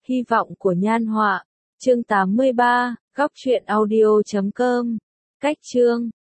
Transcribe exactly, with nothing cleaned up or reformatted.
Hy vọng của Nhan Họa. Chương tám mươi ba, góc truyện audio chấm com. Cách chương